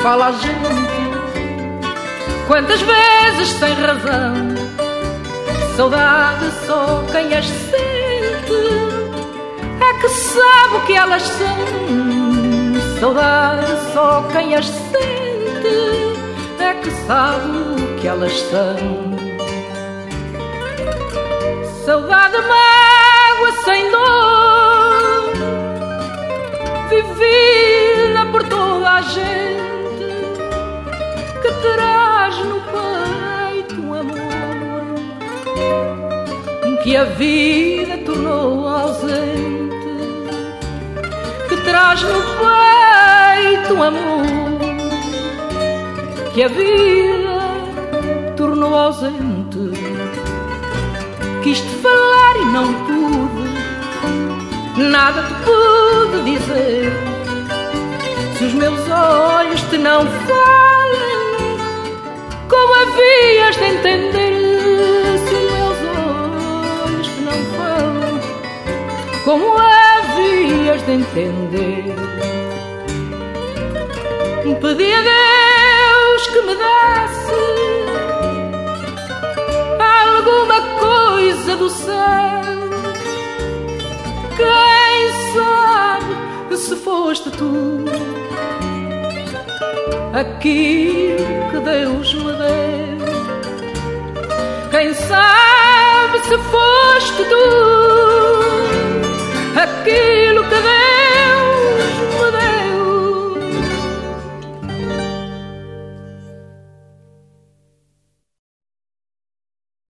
fala a gente, quantas vezes sem razão. Saudade só quem as sente é que sabe o que elas são. Saudade só quem as sente é que sabe o que elas são. Saudade mágoa sem dor, vivida por toda a gente, que traz no peito um amor que a vida tornou ausente, que traz no peito um amor que a vida tornou ausente. Quis-te falar e não pude, nada te pude dizer. Se os meus olhos te não falam, como havias de entender? Se os meus olhos te não falam, como havias de entender? Pedi a Deus que me desse alguma coisa do céu. Quem sabe se foste tu aquilo que Deus me deu? Quem sabe se foste tu aquilo que Deus